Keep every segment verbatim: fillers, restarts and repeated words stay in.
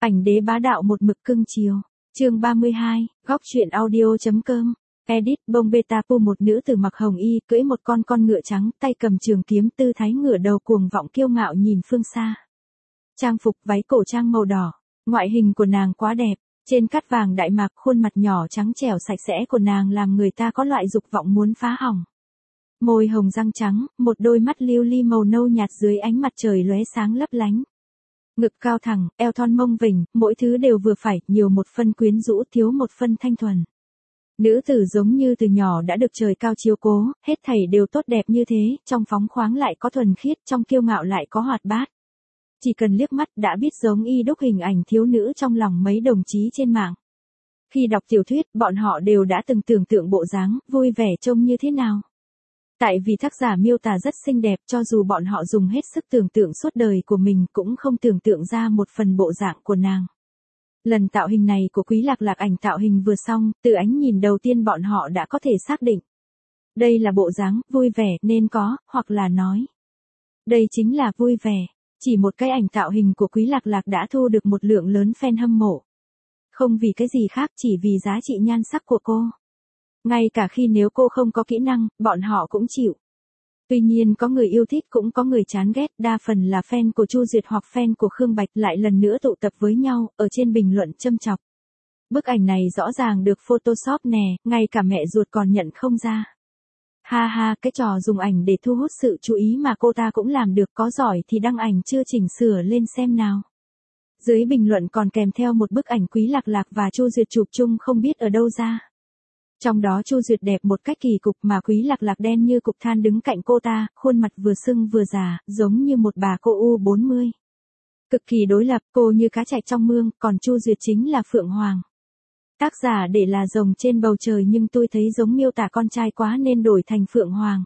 Ảnh đế bá đạo một mực cưng chiều. Chương ba mươi hai, góc truyện audio.com. Edit bông beta pu một nữ tử mặc hồng y, cưỡi một con con ngựa trắng, tay cầm trường kiếm, tư thái ngửa đầu cuồng vọng kiêu ngạo nhìn phương xa. Trang phục váy cổ trang màu đỏ, ngoại hình của nàng quá đẹp, trên cát vàng đại mạc, khuôn mặt nhỏ trắng trẻo sạch sẽ của nàng làm người ta có loại dục vọng muốn phá hỏng. Môi hồng răng trắng, một đôi mắt lưu ly màu nâu nhạt dưới ánh mặt trời lóe sáng lấp lánh. Ngực cao thẳng, eo thon mông vỉnh, mỗi thứ đều vừa phải, nhiều một phân quyến rũ, thiếu một phân thanh thuần. Nữ tử giống như từ nhỏ đã được trời cao chiếu cố, hết thảy đều tốt đẹp như thế, trong phóng khoáng lại có thuần khiết, trong kiêu ngạo lại có hoạt bát. Chỉ cần liếc mắt đã biết giống y đúc hình ảnh thiếu nữ trong lòng mấy đồng chí trên mạng. Khi đọc tiểu thuyết, bọn họ đều đã từng tưởng tượng bộ dáng, vui vẻ trông như thế nào. Tại vì tác giả miêu tả rất xinh đẹp, cho dù bọn họ dùng hết sức tưởng tượng suốt đời của mình cũng không tưởng tượng ra một phần bộ dạng của nàng. Lần tạo hình này của Quý Lạc Lạc ảnh tạo hình vừa xong, từ ánh nhìn đầu tiên bọn họ đã có thể xác định. Đây là bộ dáng, vui vẻ, nên có, hoặc là nói. Đây chính là vui vẻ. Chỉ một cái ảnh tạo hình của Quý Lạc Lạc đã thu được một lượng lớn fan hâm mộ. Không vì cái gì khác, chỉ vì giá trị nhan sắc của cô. Ngay cả khi nếu cô không có kỹ năng, bọn họ cũng chịu. Tuy nhiên có người yêu thích cũng có người chán ghét, đa phần là fan của Chu Duyệt hoặc fan của Khương Bạch lại lần nữa tụ tập với nhau, ở trên bình luận châm chọc. Bức ảnh này rõ ràng được Photoshop nè, ngay cả mẹ ruột còn nhận không ra. Ha ha, cái trò dùng ảnh để thu hút sự chú ý mà cô ta cũng làm được, có giỏi thì đăng ảnh chưa chỉnh sửa lên xem nào. Dưới bình luận còn kèm theo một bức ảnh Quý Lạc Lạc và Chu Duyệt chụp chung không biết ở đâu ra. Trong đó Chu Duyệt đẹp một cách kỳ cục mà Quý Lạc Lạc đen như cục than đứng cạnh cô ta, khuôn mặt vừa sưng vừa già, giống như một bà cô U bốn mươi. Cực kỳ đối lập, cô như cá chạy trong mương, còn Chu Duyệt chính là Phượng Hoàng. Tác giả để là rồng trên bầu trời nhưng tôi thấy giống miêu tả con trai quá nên đổi thành Phượng Hoàng.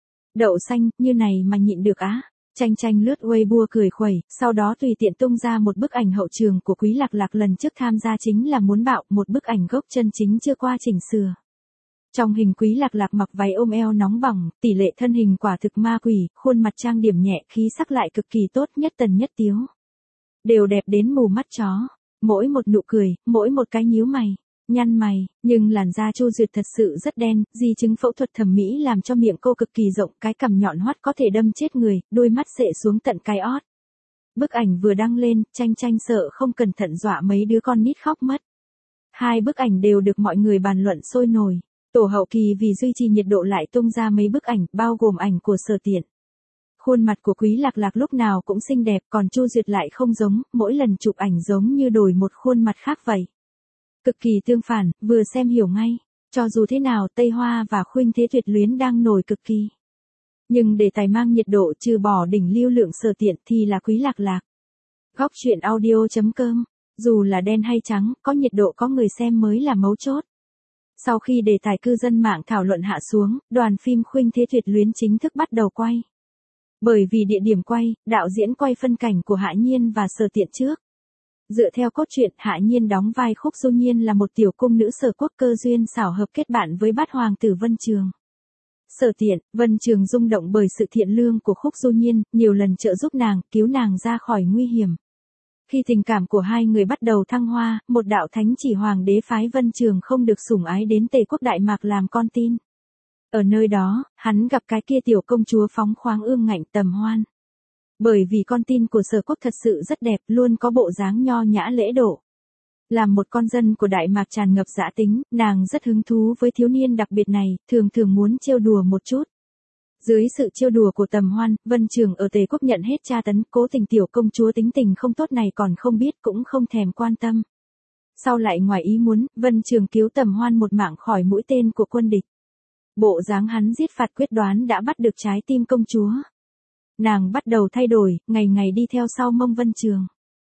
Đậu xanh, như này mà nhịn được á. Chanh Chanh lướt Weibo cười khuẩy, sau đó tùy tiện tung ra một bức ảnh hậu trường của Quý Lạc Lạc lần trước tham gia chính là muốn bạo, một bức ảnh gốc chân chính chưa qua chỉnh sửa. Trong hình Quý Lạc Lạc mặc váy ôm eo nóng bỏng, tỷ lệ thân hình quả thực ma quỷ, khuôn mặt trang điểm nhẹ, khí sắc lại cực kỳ tốt, nhất tần nhất tiếu. Đều đẹp đến mù mắt chó, mỗi một nụ cười, mỗi một cái nhíu mày, nhăn mày, nhưng làn da Chu Duyệt thật sự rất đen, di chứng phẫu thuật thẩm mỹ làm cho miệng cô cực kỳ rộng, cái cằm nhọn hoắt có thể đâm chết người, đôi mắt xệ xuống tận cái ót. Bức ảnh vừa đăng lên, Chanh Chanh sợ không cẩn thận dọa mấy đứa con nít khóc mất. Hai bức ảnh đều được mọi người bàn luận sôi nổi. Tổ hậu kỳ vì duy trì nhiệt độ lại tung ra mấy bức ảnh, bao gồm ảnh của Sở Tiện. Khuôn mặt của Quý Lạc Lạc lúc nào cũng xinh đẹp, còn Chu Duyệt lại không giống, mỗi lần chụp ảnh giống như đổi một khuôn mặt khác vậy. Cực kỳ tương phản, vừa xem hiểu ngay. Cho dù thế nào, Tây Hoa và Khuynh Thế Tuyệt Luyến đang nổi cực kỳ. Nhưng để tài mang nhiệt độ trừ bỏ đỉnh lưu lượng Sở Tiện thì là Quý Lạc Lạc. Góc truyện audio.com. Dù là đen hay trắng, có nhiệt độ có người xem mới là mấu chốt. Sau khi đề tài cư dân mạng thảo luận hạ xuống, đoàn phim Khuynh Thế Tuyệt Luyến chính thức bắt đầu quay. Bởi vì địa điểm quay, đạo diễn quay phân cảnh của Hạ Nhiên và Sở Tiện trước. Dựa theo cốt truyện, Hạ Nhiên đóng vai Khúc Du Nhiên là một tiểu cung nữ Sở Quốc cơ duyên xảo hợp kết bạn với bát hoàng tử Vân Trường. Sở Tiện, Vân Trường rung động bởi sự thiện lương của Khúc Du Nhiên, nhiều lần trợ giúp nàng, cứu nàng ra khỏi nguy hiểm. Khi tình cảm của hai người bắt đầu thăng hoa, một đạo thánh chỉ hoàng đế phái Vân Trường không được sủng ái đến Tề quốc Đại Mạc làm con tin. Ở nơi đó, hắn gặp cái kia tiểu công chúa phóng khoáng ương ngạnh Tầm Hoan. Bởi vì con tin của Sở Quốc thật sự rất đẹp, luôn có bộ dáng nho nhã lễ độ. Làm một con dân của Đại Mạc tràn ngập dã tính, nàng rất hứng thú với thiếu niên đặc biệt này, thường thường muốn trêu đùa một chút. Dưới sự trêu đùa của Tầm Hoan, Vân Trường ở Tề quốc nhận hết tra tấn, cố tình tiểu công chúa tính tình không tốt này còn không biết cũng không thèm quan tâm. Sau lại ngoài ý muốn, Vân Trường cứu Tầm Hoan một mạng khỏi mũi tên của quân địch. Bộ dáng hắn giết phạt quyết đoán đã bắt được trái tim công chúa. Nàng bắt đầu thay đổi, ngày ngày đi theo sau mông Vân Trường.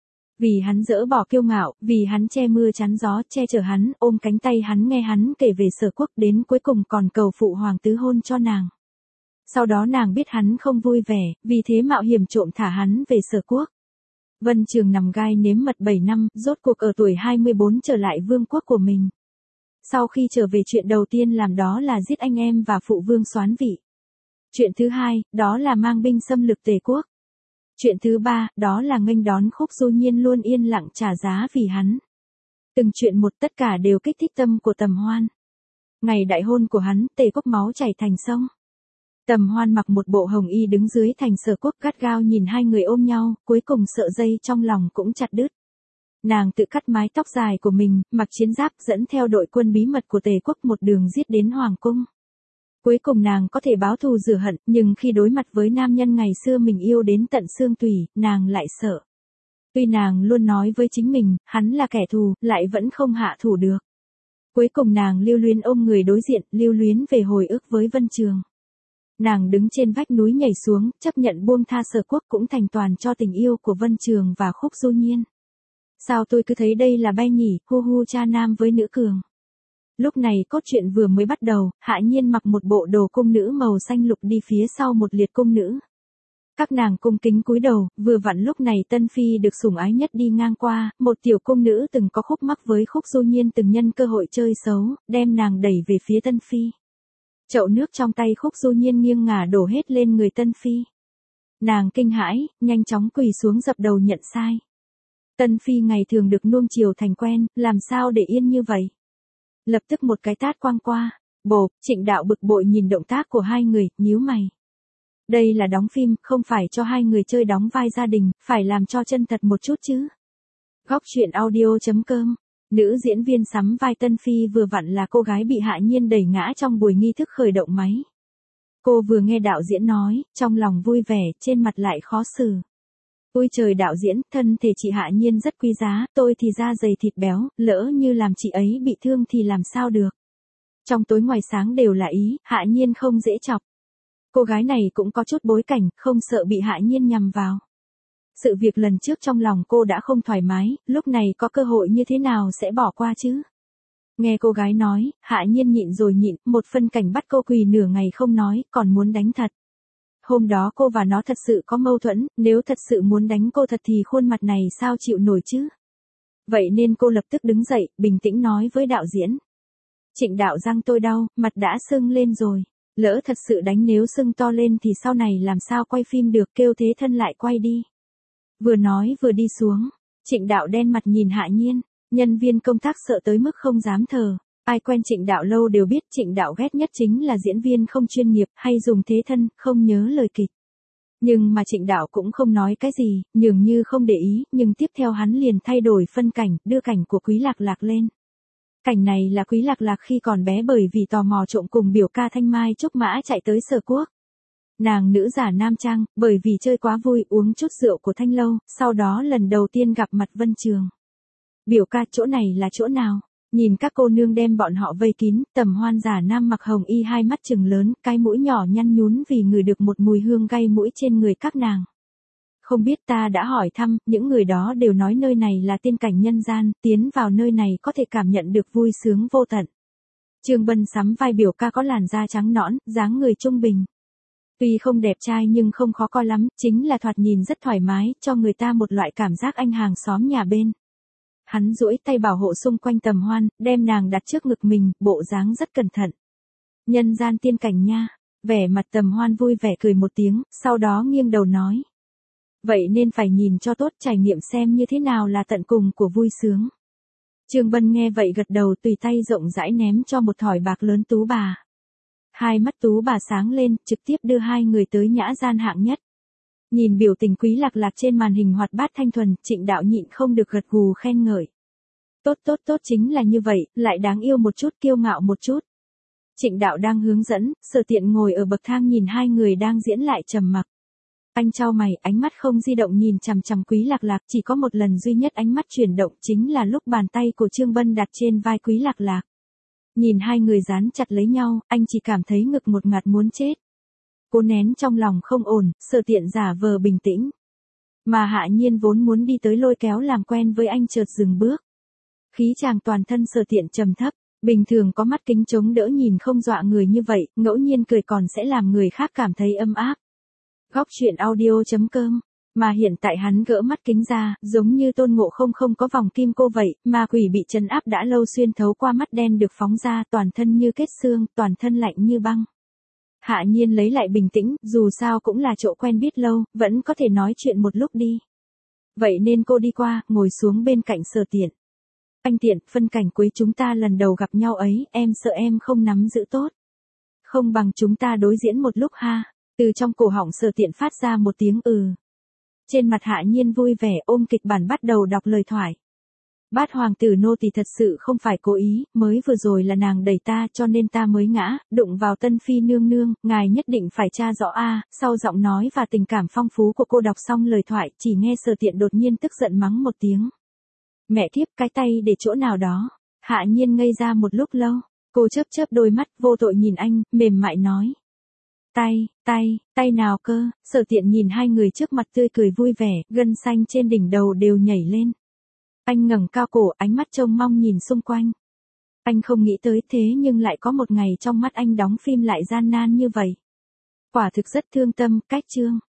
Vì hắn dỡ bỏ kiêu ngạo, vì hắn che mưa chắn gió, che chở hắn, ôm cánh tay hắn nghe hắn kể về Sở Quốc, đến cuối cùng còn cầu phụ hoàng tứ hôn cho nàng. Sau đó nàng biết hắn không vui vẻ, vì thế mạo hiểm trộm thả hắn về Sở Quốc. Vân Trường nằm gai nếm mật bảy năm, rốt cuộc ở tuổi hai mươi bốn trở lại vương quốc của mình. Sau khi trở về, chuyện đầu tiên làm đó là giết anh em và phụ vương soán vị. Chuyện thứ hai, đó là mang binh xâm lược Tề quốc. Chuyện thứ ba, đó là nghênh đón Khúc Du Nhiên luôn yên lặng trả giá vì hắn. Từng chuyện một tất cả đều kích thích tâm của Tầm Hoan. Ngày đại hôn của hắn, Tề Quốc máu chảy thành sông. Tầm Hoan mặc một bộ hồng y đứng dưới thành Sở Quốc gắt gao nhìn hai người ôm nhau, cuối cùng sợ dây trong lòng cũng chặt đứt. Nàng tự cắt mái tóc dài của mình, mặc chiến giáp dẫn theo đội quân bí mật của Tề Quốc một đường giết đến Hoàng Cung. Cuối cùng nàng có thể báo thù rửa hận, nhưng khi đối mặt với nam nhân ngày xưa mình yêu đến tận xương tủy, nàng lại sợ. Tuy nàng luôn nói với chính mình, hắn là kẻ thù, lại vẫn không hạ thủ được. Cuối cùng nàng lưu luyến ôm người đối diện, lưu luyến về hồi ức với Vân Trường. Nàng đứng trên vách núi nhảy xuống, chấp nhận buông tha Sở Quốc cũng thành toàn cho tình yêu của Vân Trường và Khúc Du Nhiên. Sao tôi cứ thấy đây là bay nhỉ, hu hu cha nam với nữ cường. Lúc này cốt truyện vừa mới bắt đầu, Hạ Nhiên mặc một bộ đồ cung nữ màu xanh lục đi phía sau một liệt cung nữ. Các nàng cung kính cúi đầu, vừa vặn lúc này Tân Phi được sủng ái nhất đi ngang qua, một tiểu cung nữ từng có khúc mắc với Khúc Du Nhiên từng nhân cơ hội chơi xấu, đem nàng đẩy về phía Tân Phi. Chậu nước trong tay Khúc Du Nhiên nghiêng ngả đổ hết lên người Tân Phi. Nàng kinh hãi, nhanh chóng quỳ xuống dập đầu nhận sai. Tân Phi ngày thường được nuông chiều thành quen, làm sao để yên như vậy? Lập tức một cái tát quăng qua, bộp, Trịnh Đạo bực bội nhìn động tác của hai người, nhíu mày. Đây là đóng phim, không phải cho hai người chơi đóng vai gia đình, phải làm cho chân thật một chút chứ. Góc truyện audio chấm com. Nữ diễn viên sắm vai Tân Phi vừa vặn là cô gái bị Hạ Nhiên đẩy ngã trong buổi nghi thức khởi động máy. Cô vừa nghe đạo diễn nói, trong lòng vui vẻ, trên mặt lại khó xử. Ôi trời đạo diễn, thân thể chị Hạ Nhiên rất quý giá, tôi thì da dày thịt béo, lỡ như làm chị ấy bị thương thì làm sao được. Trong tối ngoài sáng đều là ý, Hạ Nhiên không dễ chọc. Cô gái này cũng có chút bối cảnh, không sợ bị Hạ Nhiên nhằm vào. Sự việc lần trước trong lòng cô đã không thoải mái, lúc này có cơ hội như thế nào sẽ bỏ qua chứ? Nghe cô gái nói, Hạ Nhiên nhịn rồi nhịn, một phân cảnh bắt cô quỳ nửa ngày không nói, còn muốn đánh thật. Hôm đó cô và nó thật sự có mâu thuẫn, nếu thật sự muốn đánh cô thật thì khuôn mặt này sao chịu nổi chứ? Vậy nên cô lập tức đứng dậy, bình tĩnh nói với đạo diễn. Trịnh đạo răng tôi đau, mặt đã sưng lên rồi. Lỡ thật sự đánh nếu sưng to lên thì sau này làm sao quay phim được, kêu thế thân lại quay đi. Vừa nói vừa đi xuống, Trịnh Đạo đen mặt nhìn Hạ Nhiên, nhân viên công tác sợ tới mức không dám thở. Ai quen Trịnh Đạo lâu đều biết Trịnh Đạo ghét nhất chính là diễn viên không chuyên nghiệp, hay dùng thế thân, không nhớ lời kịch. Nhưng mà Trịnh Đạo cũng không nói cái gì, nhường như không để ý, nhưng tiếp theo hắn liền thay đổi phân cảnh, đưa cảnh của Quý Lạc Lạc lên. Cảnh này là Quý Lạc Lạc khi còn bé bởi vì tò mò trộm cùng biểu ca Thanh Mai Trúc Mã chạy tới Sở Quốc. Nàng nữ giả nam trang, bởi vì chơi quá vui uống chút rượu của Thanh Lâu, sau đó lần đầu tiên gặp mặt Vân Trường. Biểu ca chỗ này là chỗ nào? Nhìn các cô nương đem bọn họ vây kín, Tầm Hoan giả nam mặc hồng y hai mắt trừng lớn, cái mũi nhỏ nhăn nhún vì ngửi được một mùi hương gay mũi trên người các nàng. Không biết ta đã hỏi thăm, những người đó đều nói nơi này là tiên cảnh nhân gian, tiến vào nơi này có thể cảm nhận được vui sướng vô tận. Trương Bân sắm vai biểu ca có làn da trắng nõn, dáng người trung bình. Tuy không đẹp trai nhưng không khó coi lắm, chính là thoạt nhìn rất thoải mái, cho người ta một loại cảm giác anh hàng xóm nhà bên. Hắn duỗi tay bảo hộ xung quanh Tầm Hoan, đem nàng đặt trước ngực mình, bộ dáng rất cẩn thận. Nhân gian tiên cảnh nha, vẻ mặt Tầm Hoan vui vẻ cười một tiếng, sau đó nghiêng đầu nói. Vậy nên phải nhìn cho tốt, trải nghiệm xem như thế nào là tận cùng của vui sướng. Trương Bân nghe vậy gật đầu, tùy tay rộng rãi ném cho một thỏi bạc lớn Tú bà. Hai mắt Tú bà sáng lên, trực tiếp đưa hai người tới nhã gian hạng nhất. Nhìn biểu tình Quý Lạc Lạc trên màn hình hoạt bát thanh thuần, Trịnh Đạo nhịn không được gật gù khen ngợi. Tốt tốt tốt, chính là như vậy, lại đáng yêu một chút, kiêu ngạo một chút. Trịnh Đạo đang hướng dẫn, Sở Tiện ngồi ở bậc thang nhìn hai người đang diễn lại trầm mặc. Anh chau mày, ánh mắt không di động nhìn chằm chằm Quý Lạc Lạc, chỉ có một lần duy nhất ánh mắt chuyển động chính là lúc bàn tay của Trương Bân đặt trên vai Quý Lạc Lạc. Nhìn hai người dán chặt lấy nhau, anh chỉ cảm thấy ngực một ngạt muốn chết. Cô nén trong lòng không ổn, Sở Tiện giả vờ bình tĩnh. Mà Hạ Nhiên vốn muốn đi tới lôi kéo làm quen với anh chợt dừng bước. Khí chàng toàn thân Sở Tiện trầm thấp, bình thường có mắt kính chống đỡ nhìn không dọa người như vậy, ngẫu nhiên cười còn sẽ làm người khác cảm thấy âm áp. Góc truyện audio chấm com. Mà hiện tại hắn gỡ mắt kính ra, giống như Tôn Ngộ Không không có vòng kim cô vậy, ma quỷ bị trấn áp đã lâu xuyên thấu qua mắt đen được phóng ra, toàn thân như kết xương, toàn thân lạnh như băng. Hạ Nhiên lấy lại bình tĩnh, dù sao cũng là chỗ quen biết lâu, vẫn có thể nói chuyện một lúc đi. Vậy nên cô đi qua, ngồi xuống bên cạnh Sở Tiện. Anh Tiện, phân cảnh cuối chúng ta lần đầu gặp nhau ấy, em sợ em không nắm giữ tốt. Không bằng chúng ta đối diễn một lúc ha. Từ trong cổ họng Sở Tiện phát ra một tiếng ừ. Trên mặt Hạ Nhiên vui vẻ ôm kịch bản bắt đầu đọc lời thoại. Bát hoàng tử nô tỳ thật sự không phải cố ý, mới vừa rồi là nàng đẩy ta cho nên ta mới ngã, đụng vào Tân Phi nương nương, ngài nhất định phải tra rõ a. Sau giọng nói và tình cảm phong phú của cô đọc xong lời thoại, chỉ nghe Sở Tiện đột nhiên tức giận mắng một tiếng. Mẹ kiếp, cái tay để chỗ nào đó. Hạ Nhiên ngây ra một lúc lâu, cô chớp chớp đôi mắt vô tội nhìn anh, mềm mại nói. Tay, tay, tay nào cơ? Sở Tiện nhìn hai người trước mặt tươi cười vui vẻ, gân xanh trên đỉnh đầu đều nhảy lên. Anh ngẩng cao cổ, ánh mắt trông mong nhìn xung quanh. Anh không nghĩ tới thế nhưng lại có một ngày trong mắt anh đóng phim lại gian nan như vậy. Quả thực rất thương tâm, cách chương.